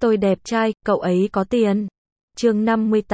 Tôi đẹp trai, cậu ấy có tiền. Chương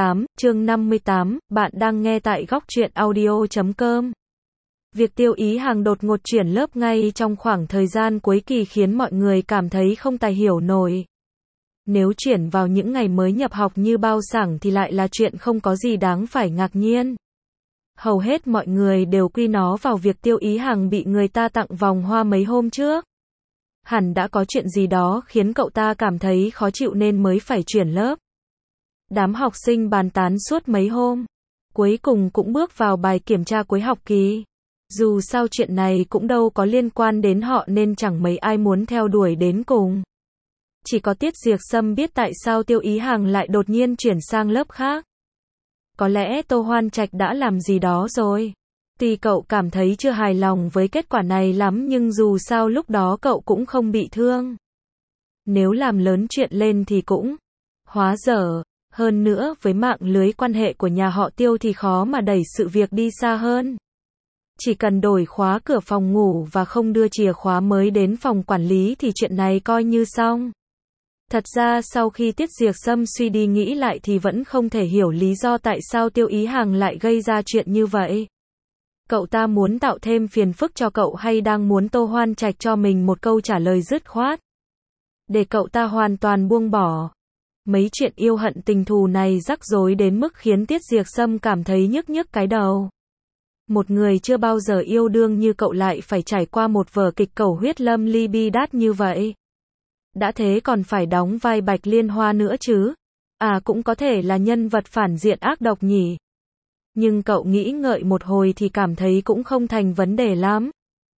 58, bạn đang nghe tại góc truyện audio.com. Việc Tiêu Ý Hằng đột ngột chuyển lớp ngay trong khoảng thời gian cuối kỳ khiến mọi người cảm thấy không tài hiểu nổi. Nếu chuyển vào những ngày mới nhập học như bao sảng thì lại là chuyện không có gì đáng phải ngạc nhiên. Hầu hết mọi người đều quy nó vào việc Tiêu Ý Hằng bị người ta tặng vòng hoa mấy hôm trước. Hẳn đã có chuyện gì đó khiến cậu ta cảm thấy khó chịu nên mới phải chuyển lớp. Đám học sinh bàn tán suốt mấy hôm. Cuối cùng cũng bước vào bài kiểm tra cuối học kỳ. Dù sao chuyện này cũng đâu có liên quan đến họ nên chẳng mấy ai muốn theo đuổi đến cùng. Chỉ có Tiết Diệc Sâm biết tại sao Tiêu Ý Hằng lại đột nhiên chuyển sang lớp khác. Có lẽ Tô Hoan Trạch đã làm gì đó rồi. Tuy cậu cảm thấy chưa hài lòng với kết quả này lắm nhưng dù sao lúc đó cậu cũng không bị thương. Nếu làm lớn chuyện lên thì cũng hóa dở. Hơn nữa với mạng lưới quan hệ của nhà họ Tiêu thì khó mà đẩy sự việc đi xa hơn. Chỉ cần đổi khóa cửa phòng ngủ và không đưa chìa khóa mới đến phòng quản lý thì chuyện này coi như xong. Thật ra sau khi Tiết Diệc Sâm suy đi nghĩ lại thì vẫn không thể hiểu lý do tại sao Tiêu Ý Hằng lại gây ra chuyện như vậy. Cậu ta muốn tạo thêm phiền phức cho cậu hay đang muốn Tô Hoan Trạch cho mình một câu trả lời dứt khoát? Để cậu ta hoàn toàn buông bỏ. Mấy chuyện yêu hận tình thù này rắc rối đến mức khiến Tiết Diệc Sâm cảm thấy nhức nhức cái đầu. Một người chưa bao giờ yêu đương như cậu lại phải trải qua một vở kịch cầu huyết lâm ly bi đát như vậy. Đã thế còn phải đóng vai Bạch Liên Hoa nữa chứ. À cũng có thể là nhân vật phản diện ác độc nhỉ. Nhưng cậu nghĩ ngợi một hồi thì cảm thấy cũng không thành vấn đề lắm.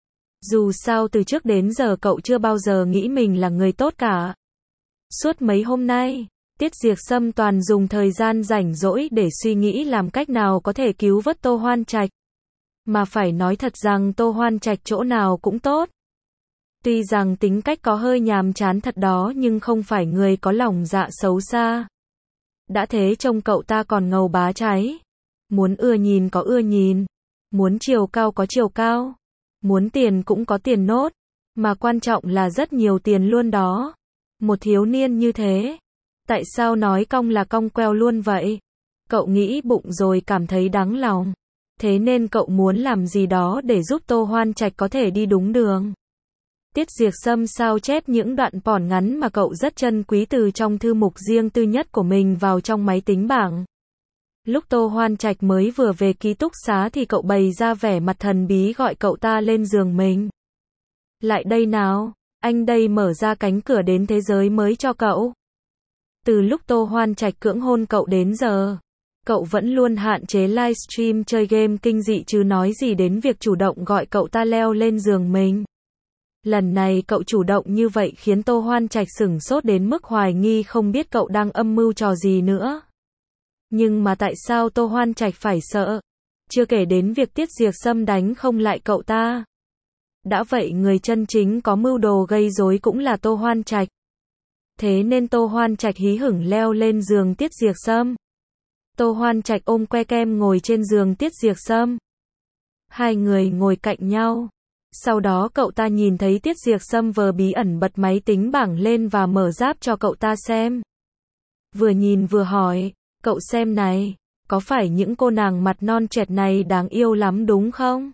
Dù sao từ trước đến giờ cậu chưa bao giờ nghĩ mình là người tốt cả. Suốt mấy hôm nay, Tiết Diệc Sâm toàn dùng thời gian rảnh rỗi để suy nghĩ làm cách nào có thể cứu vớt Tô Hoan Trạch. Mà phải nói thật rằng Tô Hoan Trạch chỗ nào cũng tốt. Tuy rằng tính cách có hơi nhàm chán thật đó nhưng không phải người có lòng dạ xấu xa. Đã thế trông cậu ta còn ngầu bá cháy. Muốn ưa nhìn có ưa nhìn. Muốn chiều cao có chiều cao. Muốn tiền cũng có tiền nốt. Mà quan trọng là rất nhiều tiền luôn đó. Một thiếu niên như thế. Tại sao nói cong là cong queo luôn vậy? Cậu nghĩ bụng rồi cảm thấy đáng lòng. Thế nên cậu muốn làm gì đó để giúp Tô Hoan Trạch có thể đi đúng đường. Tiết Diệc Sâm sao chép những đoạn pỏn ngắn mà cậu rất trân quý từ trong thư mục riêng tư nhất của mình vào trong máy tính bảng. Lúc Tô Hoan Trạch mới vừa về ký túc xá thì cậu bày ra vẻ mặt thần bí gọi cậu ta lên giường mình. Lại đây nào, anh đây mở ra cánh cửa đến thế giới mới cho cậu. Từ lúc Tô Hoan Trạch cưỡng hôn cậu đến giờ, cậu vẫn luôn hạn chế livestream chơi game kinh dị chứ nói gì đến việc chủ động gọi cậu ta leo lên giường mình. Lần này cậu chủ động như vậy khiến Tô Hoan Trạch sửng sốt đến mức hoài nghi không biết cậu đang âm mưu trò gì nữa. Nhưng mà tại sao Tô Hoan Trạch phải sợ? Chưa kể đến việc Tiết Diệc Sâm đánh không lại cậu ta. Đã vậy người chân chính có mưu đồ gây rối cũng là Tô Hoan Trạch. Thế nên Tô Hoan Trạch hí hửng leo lên giường Tiết Diệc Sâm. Tô Hoan Trạch ôm que kem ngồi trên giường Tiết Diệc Sâm. Hai người ngồi cạnh nhau. Sau đó cậu ta nhìn thấy Tiết Diệc Sâm vừa bí ẩn bật máy tính bảng lên và mở giáp cho cậu ta xem. Vừa nhìn vừa hỏi, cậu xem này, có phải những cô nàng mặt non chẹt này đáng yêu lắm đúng không?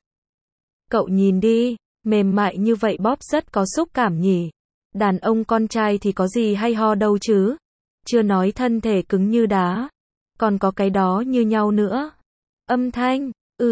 Cậu nhìn đi, mềm mại như vậy bóp rất có xúc cảm nhỉ. Đàn ông con trai thì có gì hay ho đâu chứ. Chưa nói thân thể cứng như đá. Còn có cái đó như nhau nữa. Âm thanh,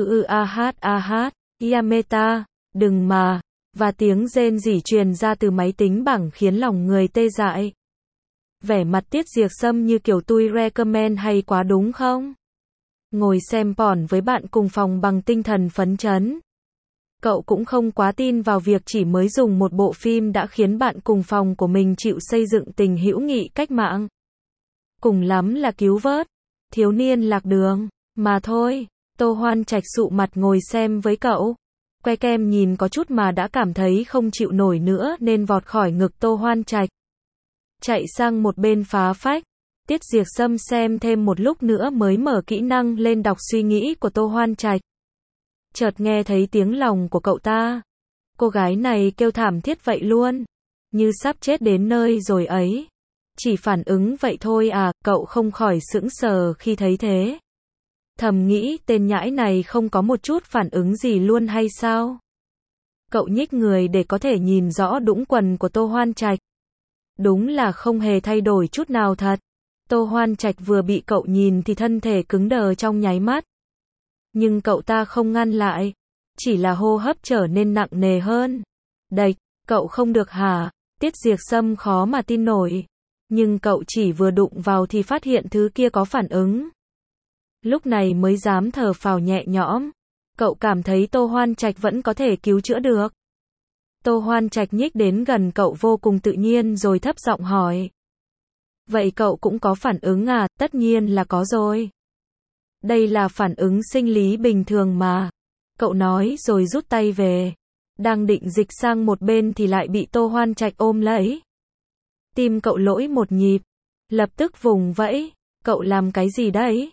a hát, Yameta, đừng mà. Và tiếng rên rỉ truyền ra từ máy tính bảng khiến lòng người tê dại. Vẻ mặt Tiết Diệc Sâm như kiểu tôi recommend hay quá đúng không? Ngồi xem porn với bạn cùng phòng bằng tinh thần phấn chấn. Cậu cũng không quá tin vào việc chỉ mới dùng một bộ phim đã khiến bạn cùng phòng của mình chịu xây dựng tình hữu nghị cách mạng. Cùng lắm là cứu vớt thiếu niên lạc đường mà thôi. Tô Hoan Trạch sụ mặt ngồi xem với cậu. Que kem nhìn có chút mà đã cảm thấy không chịu nổi nữa nên vọt khỏi ngực Tô Hoan Trạch. Chạy sang một bên phá phách. Tiết Diệc Sâm xem thêm một lúc nữa mới mở kỹ năng lên đọc suy nghĩ của Tô Hoan Trạch. Chợt nghe thấy tiếng lòng của cậu ta. Cô gái này kêu thảm thiết vậy luôn. Như sắp chết đến nơi rồi ấy. Chỉ phản ứng vậy thôi à, cậu không khỏi sững sờ khi thấy thế. Thầm nghĩ tên nhãi này không có một chút phản ứng gì luôn hay sao? Cậu nhích người để có thể nhìn rõ đũng quần của Tô Hoan Trạch. Đúng là không hề thay đổi chút nào thật. Tô Hoan Trạch vừa bị cậu nhìn thì thân thể cứng đờ trong nháy mắt. Nhưng cậu ta không ngăn lại. Chỉ là hô hấp trở nên nặng nề hơn. Đạch, cậu không được hả? Tiết Diệp Sâm khó mà tin nổi. Nhưng cậu chỉ vừa đụng vào thì phát hiện thứ kia có phản ứng. Lúc này mới dám thở phào nhẹ nhõm. Cậu cảm thấy Tô Hoan Trạch vẫn có thể cứu chữa được. Tô Hoan Trạch nhích đến gần cậu vô cùng tự nhiên rồi thấp giọng hỏi. Vậy cậu cũng có phản ứng à? Tất nhiên là có rồi. Đây là phản ứng sinh lý bình thường mà. Cậu nói rồi rút tay về. Đang định dịch sang một bên thì lại bị Tô Hoan Trạch ôm lấy. Tim cậu lỗi một nhịp. Lập tức vùng vẫy. Cậu làm cái gì đấy?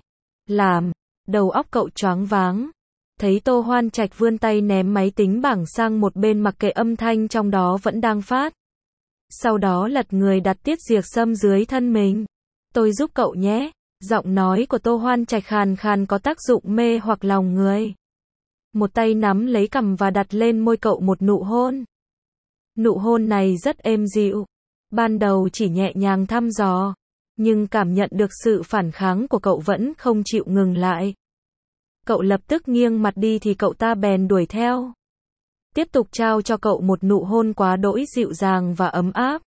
Đầu óc cậu choáng váng. Thấy Tô Hoan Trạch vươn tay ném máy tính bảng sang một bên mặc kệ âm thanh trong đó vẫn đang phát. Sau đó lật người đặt Tiết Diệp Sâm dưới thân mình. Tôi giúp cậu nhé. Giọng nói của Tô Hoan Trạch khàn khàn có tác dụng mê hoặc lòng người. Một tay nắm lấy cằm và đặt lên môi cậu một nụ hôn. Nụ hôn này rất êm dịu. Ban đầu chỉ nhẹ nhàng thăm dò. Nhưng cảm nhận được sự phản kháng của cậu vẫn không chịu ngừng lại. Cậu lập tức nghiêng mặt đi thì cậu ta bèn đuổi theo. Tiếp tục trao cho cậu một nụ hôn quá đỗi dịu dàng và ấm áp.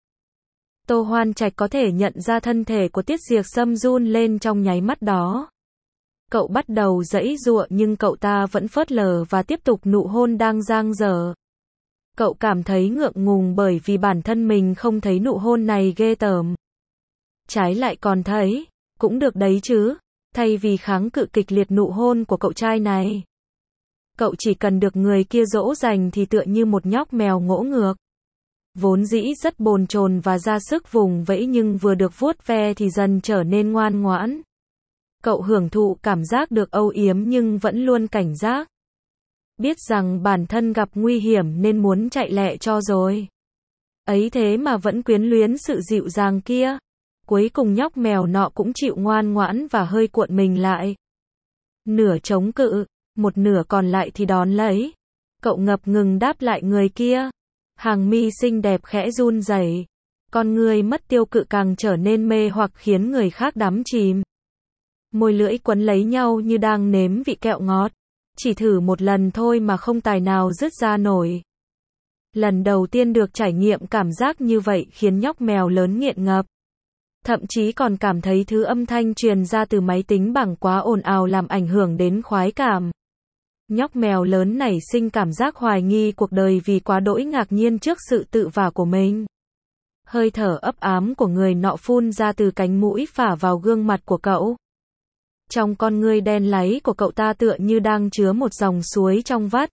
Tô Hoan Trạch có thể nhận ra thân thể của Tiết Diệp Sâm run lên trong nháy mắt đó. Cậu bắt đầu giãy giụa nhưng cậu ta vẫn phớt lờ và tiếp tục nụ hôn đang dang dở. Cậu cảm thấy ngượng ngùng bởi vì bản thân mình không thấy nụ hôn này ghê tởm. Trái lại còn thấy, cũng được đấy chứ, thay vì kháng cự kịch liệt nụ hôn của cậu trai này. Cậu chỉ cần được người kia dỗ dành thì tựa như một nhóc mèo ngỗ ngược. Vốn dĩ rất bồn chồn và ra sức vùng vẫy nhưng vừa được vuốt ve thì dần trở nên ngoan ngoãn. Cậu hưởng thụ cảm giác được âu yếm nhưng vẫn luôn cảnh giác. Biết rằng bản thân gặp nguy hiểm nên muốn chạy lẹ cho rồi. Ấy thế mà vẫn quyến luyến sự dịu dàng kia. Cuối cùng nhóc mèo nọ cũng chịu ngoan ngoãn và hơi cuộn mình lại. Nửa chống cự, một nửa còn lại thì đón lấy. Cậu ngập ngừng đáp lại người kia. Hàng mi xinh đẹp khẽ run rẩy. Con người mất tiêu cự càng trở nên mê hoặc khiến người khác đắm chìm. Môi lưỡi quấn lấy nhau như đang nếm vị kẹo ngọt. Chỉ thử một lần thôi mà không tài nào dứt ra nổi. Lần đầu tiên được trải nghiệm cảm giác như vậy khiến nhóc mèo lớn nghiện ngập. Thậm chí còn cảm thấy thứ âm thanh truyền ra từ máy tính bảng quá ồn ào làm ảnh hưởng đến khoái cảm. Nhóc mèo lớn nảy sinh cảm giác hoài nghi cuộc đời vì quá đỗi ngạc nhiên trước sự tự vả của mình. Hơi thở ấp ám của người nọ phun ra từ cánh mũi phả vào gương mặt của cậu. Trong con ngươi đen láy của cậu ta tựa như đang chứa một dòng suối trong vắt.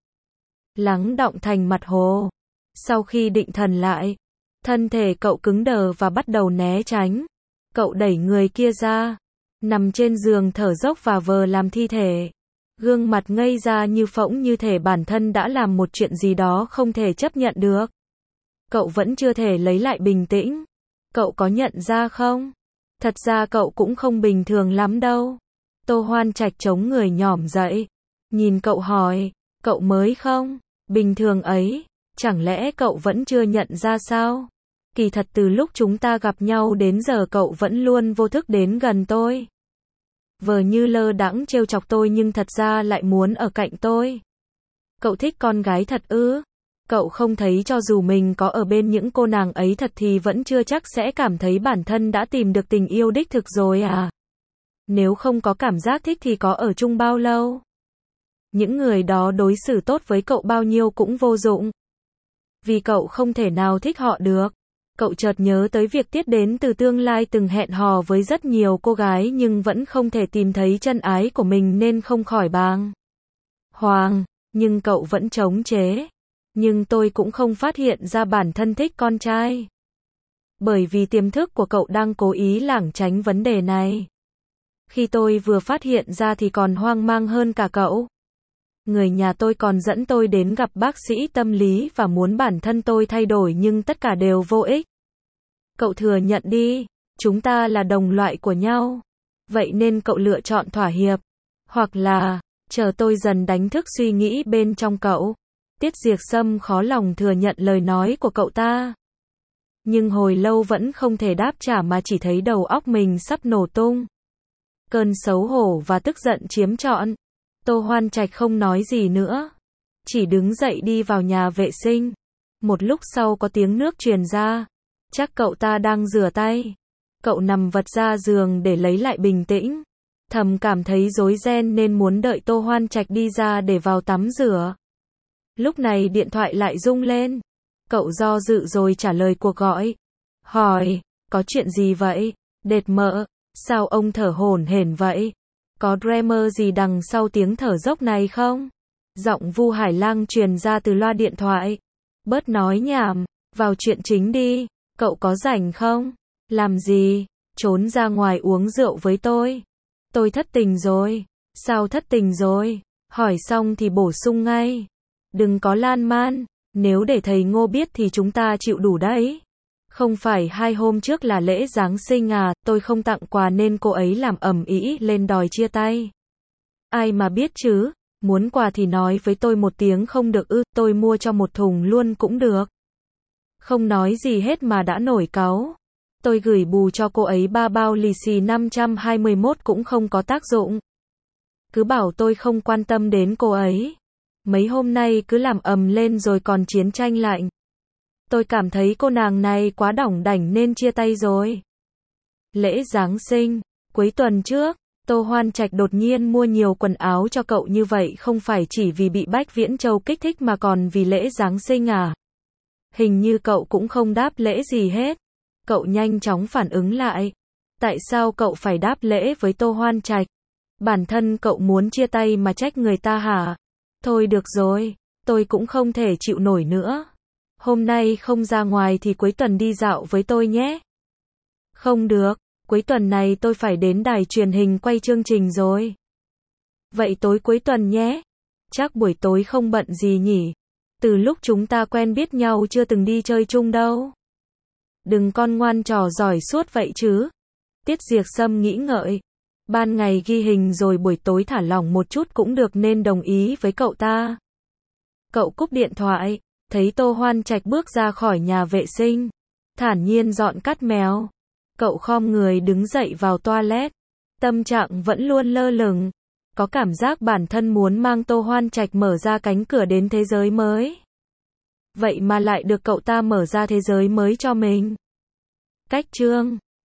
Lắng đọng thành mặt hồ. Sau khi định thần lại, thân thể cậu cứng đờ và bắt đầu né tránh. Cậu đẩy người kia ra, nằm trên giường thở dốc và vờ làm thi thể. Gương mặt ngây ra như phỗng như thể bản thân đã làm một chuyện gì đó không thể chấp nhận được. Cậu vẫn chưa thể lấy lại bình tĩnh. Cậu có nhận ra không? Thật ra cậu cũng không bình thường lắm đâu. Tô Hoan Trạch chống người nhỏm dậy. Nhìn cậu hỏi, cậu mới không? Bình thường ấy, chẳng lẽ cậu vẫn chưa nhận ra sao? Kỳ thật từ lúc chúng ta gặp nhau đến giờ cậu vẫn luôn vô thức đến gần tôi. Vờ như lơ đãng trêu chọc tôi nhưng thật ra lại muốn ở cạnh tôi. Cậu thích con gái thật ư? Cậu không thấy cho dù mình có ở bên những cô nàng ấy thật thì vẫn chưa chắc sẽ cảm thấy bản thân đã tìm được tình yêu đích thực rồi à? Nếu không có cảm giác thích thì có ở chung bao lâu? Những người đó đối xử tốt với cậu bao nhiêu cũng vô dụng. Vì cậu không thể nào thích họ được. Cậu chợt nhớ tới việc Tiết đến từ tương lai từng hẹn hò với rất nhiều cô gái nhưng vẫn không thể tìm thấy chân ái của mình nên không khỏi bàng hoàng, nhưng cậu vẫn chống chế. Nhưng tôi cũng không phát hiện ra bản thân thích con trai. Bởi vì tiềm thức của cậu đang cố ý lảng tránh vấn đề này. Khi tôi vừa phát hiện ra thì còn hoang mang hơn cả cậu. Người nhà tôi còn dẫn tôi đến gặp bác sĩ tâm lý và muốn bản thân tôi thay đổi nhưng tất cả đều vô ích. Cậu thừa nhận đi, Chúng ta là đồng loại của nhau. Vậy nên cậu lựa chọn thỏa hiệp. Hoặc là, chờ tôi dần đánh thức suy nghĩ bên trong cậu. Tiết Diệp Sâm khó lòng thừa nhận lời nói của cậu ta. Nhưng hồi lâu vẫn không thể đáp trả mà chỉ thấy đầu óc mình sắp nổ tung. Cơn xấu hổ và tức giận chiếm trọn. Tô Hoan Trạch không nói gì nữa. Chỉ đứng dậy đi vào nhà vệ sinh. Một lúc sau có tiếng nước truyền ra. Chắc cậu ta đang rửa tay. Cậu nằm vật ra giường để lấy lại bình tĩnh. Thầm cảm thấy rối ren nên muốn đợi Tô Hoan Trạch đi ra để vào tắm rửa. Lúc này điện thoại lại rung lên. Cậu do dự rồi trả lời cuộc gọi. Hỏi, có chuyện gì vậy? Đệt mợ, sao ông thở hổn hển vậy? Có drama gì đằng sau tiếng thở dốc này không? Giọng Vu Hải Lang truyền ra từ loa điện thoại. Bớt nói nhảm, vào chuyện chính đi. Cậu có rảnh không? Làm gì? Trốn ra ngoài uống rượu với tôi. Tôi thất tình rồi. Sao thất tình rồi? Hỏi xong thì bổ sung ngay. Đừng có lan man. Nếu để thầy Ngô biết thì chúng ta chịu đủ đấy. Không phải 2 hôm trước là lễ Giáng sinh à, tôi không tặng quà nên cô ấy làm ầm ĩ lên đòi chia tay. Ai mà biết chứ, muốn quà thì nói với tôi một tiếng không được ư, tôi mua cho một thùng luôn cũng được. Không nói gì hết mà đã nổi cáu. Tôi gửi bù cho cô ấy 3 bao lì xì 521 cũng không có tác dụng. Cứ bảo tôi không quan tâm đến cô ấy. Mấy hôm nay cứ làm ầm lên rồi còn chiến tranh lạnh. Tôi cảm thấy cô nàng này quá đỏng đảnh nên chia tay rồi. Lễ Giáng sinh, cuối tuần trước, Tô Hoan Trạch đột nhiên mua nhiều quần áo cho cậu như vậy không phải chỉ vì bị Bách Viễn Châu kích thích mà còn vì lễ Giáng sinh à? Hình như cậu cũng không đáp lễ gì hết. Cậu nhanh chóng phản ứng lại. Tại sao cậu phải đáp lễ với Tô Hoan Trạch? Bản thân cậu muốn chia tay mà trách người ta hả? Thôi được rồi, tôi cũng không thể chịu nổi nữa. Hôm nay không ra ngoài thì cuối tuần đi dạo với tôi nhé. Không được, cuối tuần này tôi phải đến đài truyền hình quay chương trình rồi. Vậy tối cuối tuần nhé. Chắc buổi tối không bận gì nhỉ? Từ lúc chúng ta quen biết nhau chưa từng đi chơi chung đâu. Đừng con ngoan trò giỏi suốt vậy chứ. Tiết Diệp Sâm nghĩ ngợi. Ban ngày ghi hình rồi buổi tối thả lỏng một chút cũng được nên đồng ý với cậu ta. Cậu cúp điện thoại, thấy Tô Hoan Trạch bước ra khỏi nhà vệ sinh. Thản nhiên dọn cắt mèo. Cậu khom người đứng dậy vào toilet. Tâm trạng vẫn luôn lơ lửng. Có cảm giác bản thân muốn mang Tô Hoan Trạch mở ra cánh cửa đến thế giới mới. Vậy mà lại được cậu ta mở ra thế giới mới cho mình. Cách chương